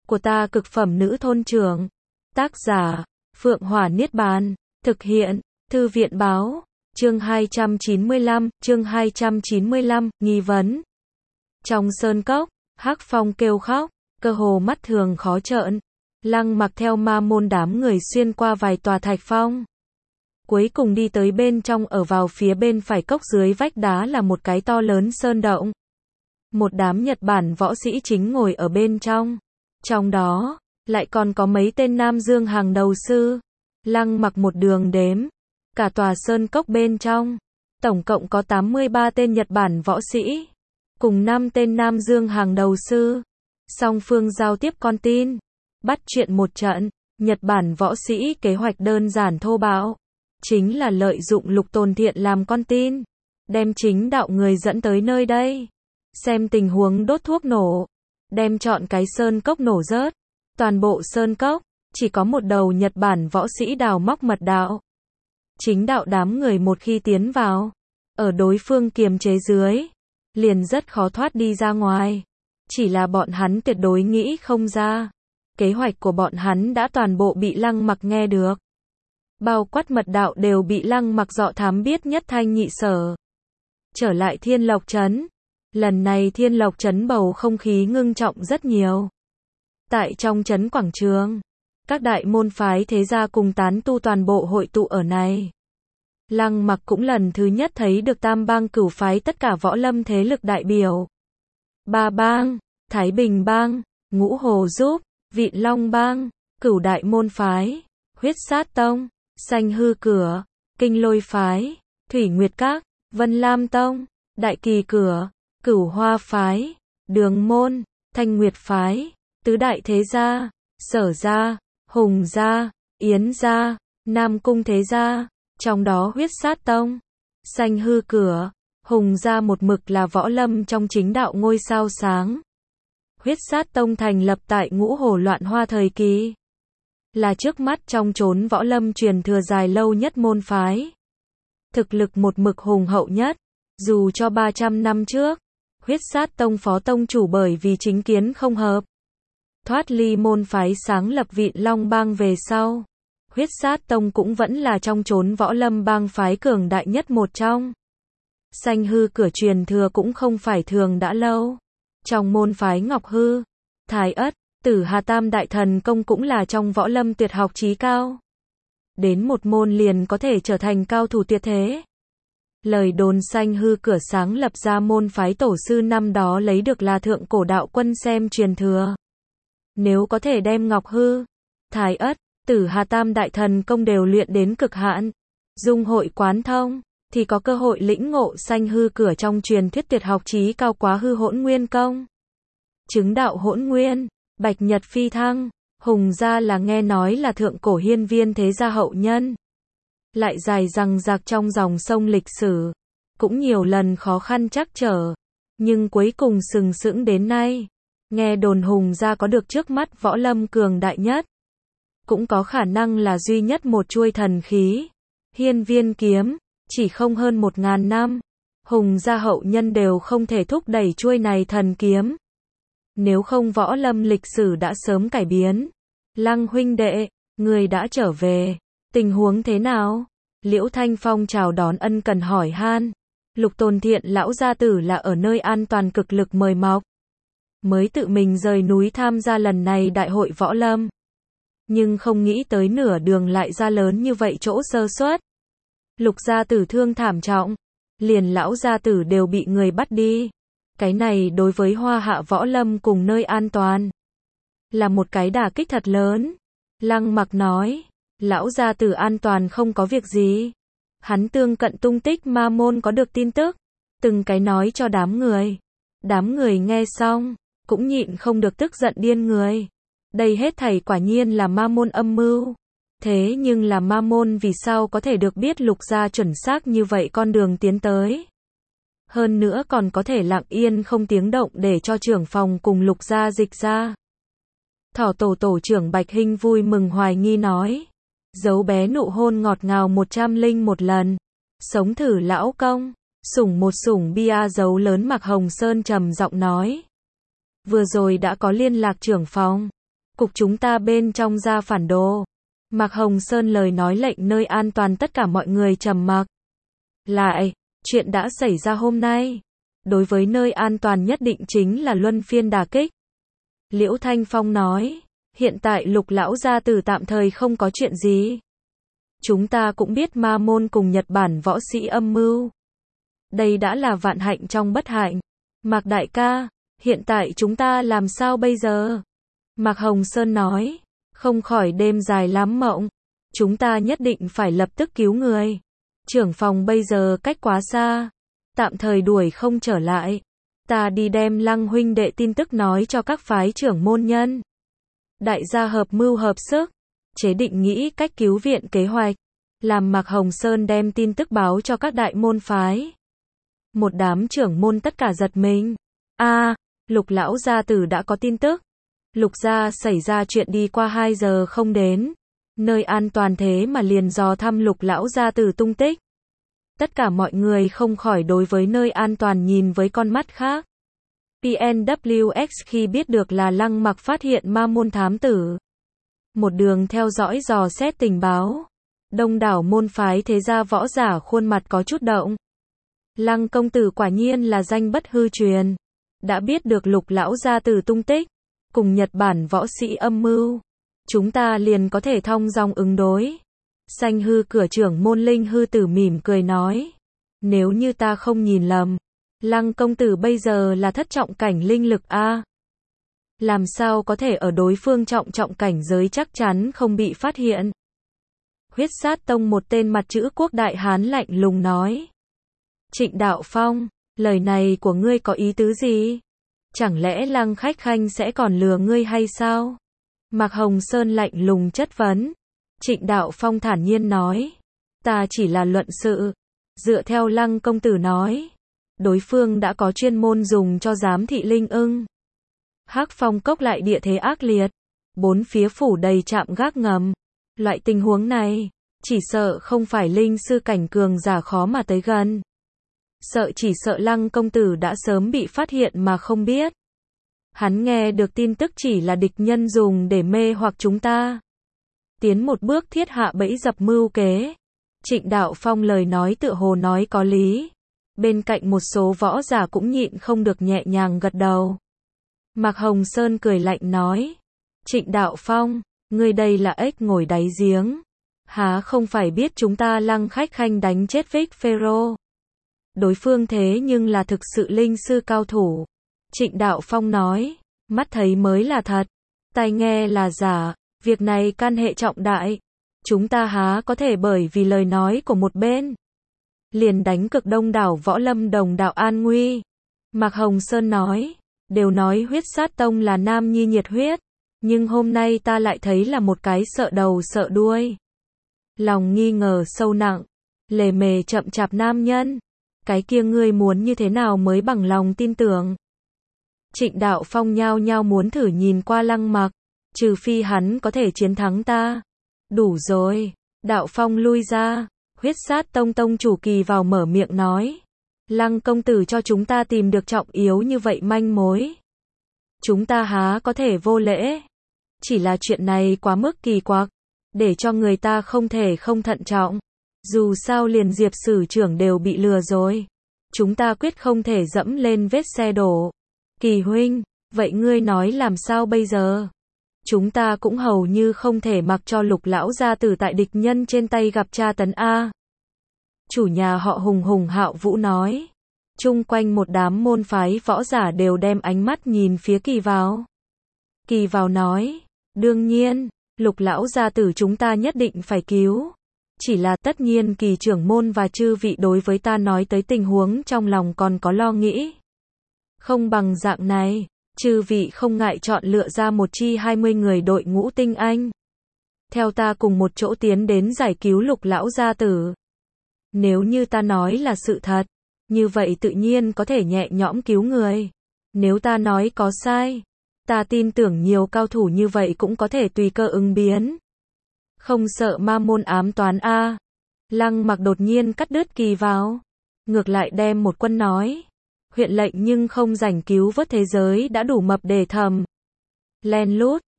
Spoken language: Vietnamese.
của ta cực phẩm nữ thôn trưởng. Tác giả, Phượng Hỏa Niết Bàn. Thực hiện, Thư viện báo. Chương 295, nghi vấn. Trong sơn cốc, Hắc Phong kêu khóc, cơ hồ mắt thường khó trợn. Lăng Mặc theo ma môn đám người xuyên qua vài tòa thạch phong. Cuối cùng đi tới bên trong, ở vào phía bên phải cốc dưới vách đá là một cái to lớn sơn động. Một đám Nhật Bản võ sĩ chính ngồi ở bên trong. Trong đó, lại còn có mấy tên Nam Dương hàng đầu sư. Lăng Mặc một đường đếm. Cả tòa sơn cốc bên trong, tổng cộng có 83 tên Nhật Bản võ sĩ. Cùng 5 tên Nam Dương hàng đầu sư. Song phương giao tiếp con tin. Bắt chuyện một trận. Nhật Bản võ sĩ kế hoạch đơn giản thô bạo. Chính là lợi dụng Lục Tồn Thiện làm con tin. Đem chính đạo người dẫn tới nơi đây. Xem tình huống đốt thuốc nổ. Đem trọn cái sơn cốc nổ rớt. Toàn bộ sơn cốc, chỉ có một đầu Nhật Bản võ sĩ đào móc mật đạo. Chính đạo đám người một khi tiến vào, ở đối phương kiềm chế dưới, liền rất khó thoát đi ra ngoài. Chỉ là bọn hắn tuyệt đối nghĩ không ra. Kế hoạch của bọn hắn đã toàn bộ bị Lăng Mặc nghe được. Bao quát mật đạo đều bị Lăng Mặc dọ thám biết nhất thanh nhị sở. Trở lại Thiên Lộc Trấn. Lần này Thiên Lộc Trấn bầu không khí ngưng trọng rất nhiều. Tại trong trấn quảng trường, các đại môn phái thế gia cùng tán tu toàn bộ hội tụ ở này. Lăng Mặc cũng lần thứ nhất thấy được Tam Bang Cửu phái tất cả võ lâm thế lực đại biểu. Ba Bang, Thái Bình Bang, Ngũ Hồ Giúp, Vịn Long Bang, Cửu Đại Môn Phái, Huyết Sát Tông, Sanh Hư Cửa, Kinh Lôi Phái, Thủy Nguyệt Các, Vân Lam Tông, Đại Kỳ Cửa, Cửu Hoa Phái, Đường Môn, Thanh Nguyệt Phái, Tứ Đại Thế Gia, Sở Gia, Hùng Gia, Yến Gia, Nam Cung Thế Gia, trong đó Huyết Sát Tông, Sanh Hư Cửa, Hùng Gia một mực là võ lâm trong chính đạo ngôi sao sáng. Huyết Sát Tông thành lập tại Ngũ Hồ Loạn Hoa thời kỳ. Là trước mắt trong chốn võ lâm truyền thừa dài lâu nhất môn phái. Thực lực một mực hùng hậu nhất. Dù cho 300 năm trước, Huyết Sát Tông phó tông chủ bởi vì chính kiến không hợp, thoát ly môn phái sáng lập Vịn Long Bang về sau. Huyết Sát Tông cũng vẫn là trong chốn võ lâm bang phái cường đại nhất một trong. Sanh Hư Cửa truyền thừa cũng không phải thường đã lâu. Trong môn phái Ngọc Hư, Thái Ất, Tử Hà Tam Đại Thần Công cũng là trong võ lâm tuyệt học chí cao. Đến một môn liền có thể trở thành cao thủ tuyệt thế. Lời đồn Sanh Hư Cửa sáng lập ra môn phái tổ sư năm đó lấy được là thượng cổ đạo quân xem truyền thừa. Nếu có thể đem Ngọc Hư, Thái Ất, Tử Hà Tam Đại Thần Công đều luyện đến cực hạn, dung hội quán thông, thì có cơ hội lĩnh ngộ Sanh Hư Cửa trong truyền thuyết tuyệt học chí cao Quá Hư Hỗn Nguyên Công. Chứng đạo hỗn nguyên, Bạch Nhật Phi Thăng, Hùng Gia là nghe nói là thượng cổ hiên viên thế gia hậu nhân. Lại dài dằng dặc trong dòng sông lịch sử, cũng nhiều lần khó khăn trắc trở, nhưng cuối cùng sừng sững đến nay. Nghe đồn Hùng Gia có được trước mắt võ lâm cường đại nhất, cũng có khả năng là duy nhất một chuôi thần khí, Hiên Viên kiếm, chỉ không hơn 1000 năm, Hùng Gia hậu nhân đều không thể thúc đẩy chuôi này thần kiếm. Nếu không võ lâm lịch sử đã sớm cải biến. Lăng huynh đệ, người đã trở về, tình huống thế nào? Liễu Thanh Phong chào đón ân cần hỏi han. Lục Tồn Thiện lão gia tử là ở nơi an toàn cực lực mời mọc, mới tự mình rời núi tham gia lần này đại hội võ lâm. Nhưng không nghĩ tới nửa đường lại ra lớn như vậy chỗ sơ suất. Lục gia tử thương thảm trọng, liền lão gia tử đều bị người bắt đi. Cái này đối với Hoa Hạ võ lâm cùng nơi an toàn, là một cái đả kích thật lớn. Lăng Mặc nói, lão gia tử an toàn không có việc gì. Hắn tương cận tung tích ma môn có được tin tức, từng cái nói cho đám người. Đám người nghe xong, cũng nhịn không được tức giận điên người. Đây hết thảy quả nhiên là ma môn âm mưu. Thế nhưng là ma môn vì sao có thể được biết Lục gia chuẩn xác như vậy con đường tiến tới. Hơn nữa còn có thể lặng yên không tiếng động để cho trưởng phòng cùng Lục gia dịch ra. Thỏ tổ trưởng Bạch Hinh vui mừng hoài nghi nói. Dấu bé nụ hôn ngọt ngào 101 lần. Sống thử lão công. Sủng một sủng bia dấu lớn Mạc Hồng Sơn trầm giọng nói. Vừa rồi đã có liên lạc trưởng phòng. cục chúng ta bên trong ra phản đồ. Mạc Hồng Sơn lời nói lệnh nơi an toàn tất cả mọi người trầm mặc. Lại, chuyện đã xảy ra hôm nay. Đối với nơi an toàn nhất định chính là luân phiên đả kích. Liễu Thanh Phong nói, hiện tại Lục lão gia tử tạm thời không có chuyện gì. Chúng ta cũng biết Ma môn cùng Nhật Bản võ sĩ âm mưu. Đây đã là vạn hạnh trong bất hạnh. Mạc đại ca, hiện tại chúng ta làm sao bây giờ? Mạc Hồng Sơn nói, không khỏi đêm dài lắm mộng. Chúng ta nhất định phải lập tức cứu người. Trưởng phòng bây giờ cách quá xa. Tạm thời đuổi không trở lại. Ta đi đem Lăng huynh đệ tin tức nói cho các phái trưởng môn nhân. Đại gia hợp mưu hợp sức. Chế định nghĩ cách cứu viện kế hoạch. Làm Mạc Hồng Sơn đem tin tức báo cho các đại môn phái. Một đám trưởng môn tất cả giật mình. Lục lão gia tử đã có tin tức. Lục gia xảy ra chuyện đi qua 2 giờ không đến. Nơi an toàn thế mà liền dò thăm Lục lão gia tử tung tích. Tất cả mọi người không khỏi đối với nơi an toàn nhìn với con mắt khác. PNWX khi biết được là Lăng Mặc phát hiện Ma môn thám tử. Một đường theo dõi dò xét tình báo. Đông đảo môn phái thế gia võ giả khuôn mặt có chút động. Lăng công tử quả nhiên là danh bất hư truyền. Đã biết được Lục lão gia tử tung tích. Cùng Nhật Bản võ sĩ âm mưu. Chúng ta liền có thể thong dong ứng đối. Sanh hư cửa trưởng môn Linh hư tử mỉm cười nói. Nếu như ta không nhìn lầm. Lăng công tử bây giờ là thất trọng cảnh linh lực A. Làm sao có thể ở đối phương trọng cảnh giới chắc chắn không bị phát hiện. Huyết sát tông một tên mặt chữ quốc đại hán lạnh lùng nói. Trịnh Đạo Phong, lời này của ngươi có ý tứ gì? Chẳng lẽ Lăng khách khanh sẽ còn lừa ngươi hay sao? Mạc Hồng Sơn lạnh lùng chất vấn. Trịnh Đạo Phong thản nhiên nói. Ta chỉ là luận sự. Dựa theo Lăng công tử nói. Đối phương đã có chuyên môn dùng cho giám thị linh ưng. Hắc Phong cốc lại địa thế ác liệt. 4 phía phủ đầy trạm gác ngầm. Loại tình huống này, chỉ sợ không phải linh sư cảnh cường giả khó mà tới gần. Chỉ sợ Lăng công tử đã sớm bị phát hiện mà không biết. Hắn nghe được tin tức chỉ là địch nhân dùng để mê hoặc chúng ta. Tiến một bước thiết hạ bẫy dập mưu kế. Trịnh Đạo Phong lời nói tựa hồ nói có lý. Bên cạnh một số võ giả cũng nhịn không được nhẹ nhàng gật đầu. Mạc Hồng Sơn cười lạnh nói. Trịnh Đạo Phong, ngươi đây là ếch ngồi đáy giếng. Há không phải biết chúng ta Lăng khách khanh đánh chết Vic Pharaoh. Đối phương thế nhưng là thực sự linh sư cao thủ. Trịnh Đạo Phong nói. Mắt thấy mới là thật. Tai nghe là giả. Việc này can hệ trọng đại. Chúng ta há có thể bởi vì lời nói của một bên. Liền đánh cực đông đảo võ lâm đồng đạo an nguy. Mạc Hồng Sơn nói. Đều nói huyết sát tông là nam nhi nhiệt huyết. Nhưng hôm nay ta lại thấy là một cái sợ đầu sợ đuôi. Lòng nghi ngờ sâu nặng. Lề mề chậm chạp nam nhân. Cái kia ngươi muốn như thế nào mới bằng lòng tin tưởng. Trịnh Đạo Phong nhao nhao muốn thử nhìn qua Lăng Mặc. Trừ phi hắn có thể chiến thắng ta. Đủ rồi. Đạo Phong lui ra. Huyết sát tông tông chủ Kỳ vào mở miệng nói. Lăng công tử cho chúng ta tìm được trọng yếu như vậy manh mối. Chúng ta há có thể vô lễ. Chỉ là chuyện này quá mức kỳ quặc. Để cho người ta không thể không thận trọng. Dù sao liền Diệp sử trưởng đều bị lừa rồi. Chúng ta quyết không thể dẫm lên vết xe đổ. Kỳ huynh, vậy ngươi nói làm sao bây giờ? Chúng ta cũng hầu như không thể mặc cho Lục lão gia tử tại địch nhân trên tay gặp tra tấn A. Chủ nhà họ Hùng Hạo Vũ nói. Chung quanh một đám môn phái võ giả đều đem ánh mắt nhìn phía Kỳ vào. Kỳ vào nói. Đương nhiên, Lục lão gia tử chúng ta nhất định phải cứu. Chỉ là tất nhiên Kỳ trưởng môn và chư vị đối với ta nói tới tình huống trong lòng còn có lo nghĩ. Không bằng dạng này, chư vị không ngại chọn lựa ra một chi 20 người đội ngũ tinh anh. Theo ta cùng một chỗ tiến đến giải cứu Lục lão gia tử. Nếu như ta nói là sự thật, như vậy tự nhiên có thể nhẹ nhõm cứu người. Nếu ta nói có sai, ta tin tưởng nhiều cao thủ như vậy cũng có thể tùy cơ ứng biến. Không sợ ma môn ám toán A. Lăng Mặc đột nhiên cắt đứt Kỳ vào. Ngược lại đem một quân nói. Huyện lệnh nhưng không rảnh cứu vớt thế giới đã đủ mập để thầm. Len lút,